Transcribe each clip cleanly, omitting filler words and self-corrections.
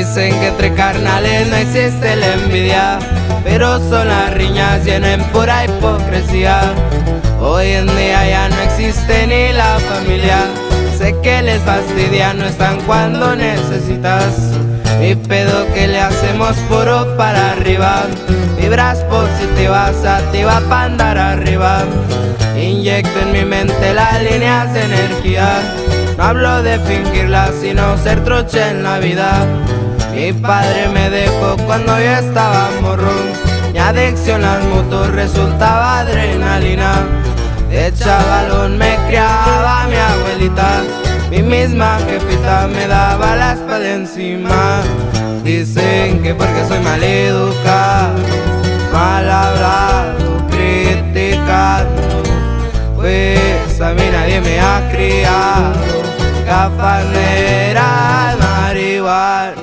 Dicen que entre carnales no existe la envidia, pero son las riñas llenas pura hipocresía. Hoy en día ya no existe ni la familia. Sé que les fastidia, no están cuando necesitas. Mi pedo que le hacemos puro para arriba. Vibras positivas, activa para andar arriba. Inyecto en mi mente las líneas de energía. No hablo de fingirla, sino ser trucha en la vida. Mi padre me dejó cuando yo estaba morro. Mi adicción al motor resultaba adrenalina. De chavalón me criaba mi abuelita. Mi misma jefita me daba la espada encima. Dicen que porque soy mal educado, mal hablado, criticando, pues a mí nadie me ha criado. Gafas negras, marihuana.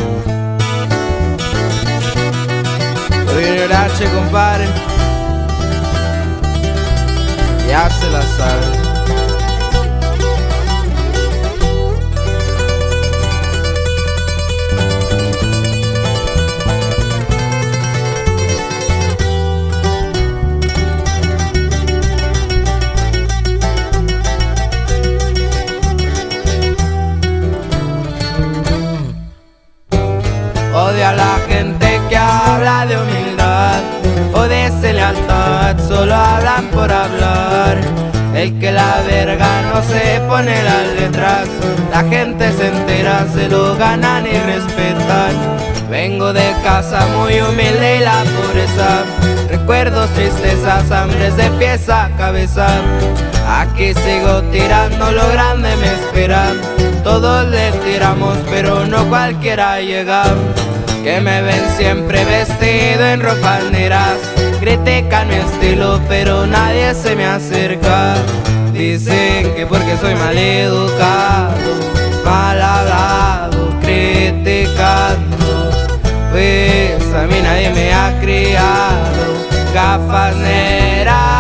Junior H, compadre, ya se la sabe. Odio a la gente que habla de humildad o de lealtad, solo hablan por hablar. El que la verga no se pone las letras, la gente se entera, se lo ganan y respetan. Vengo de casa muy humilde y la pobreza, recuerdos, tristezas, hambres de pies a cabeza. Aquí sigo tirando, lo grande me espera. Todos le tiramos, pero no cualquiera llega. Que me ven siempre vestido en ropas negras, critican mi estilo, pero nadie se me acerca. Dicen que porque soy mal educado, mal hablado, criticando, pues a mí nadie me ha criado. Gafas negras,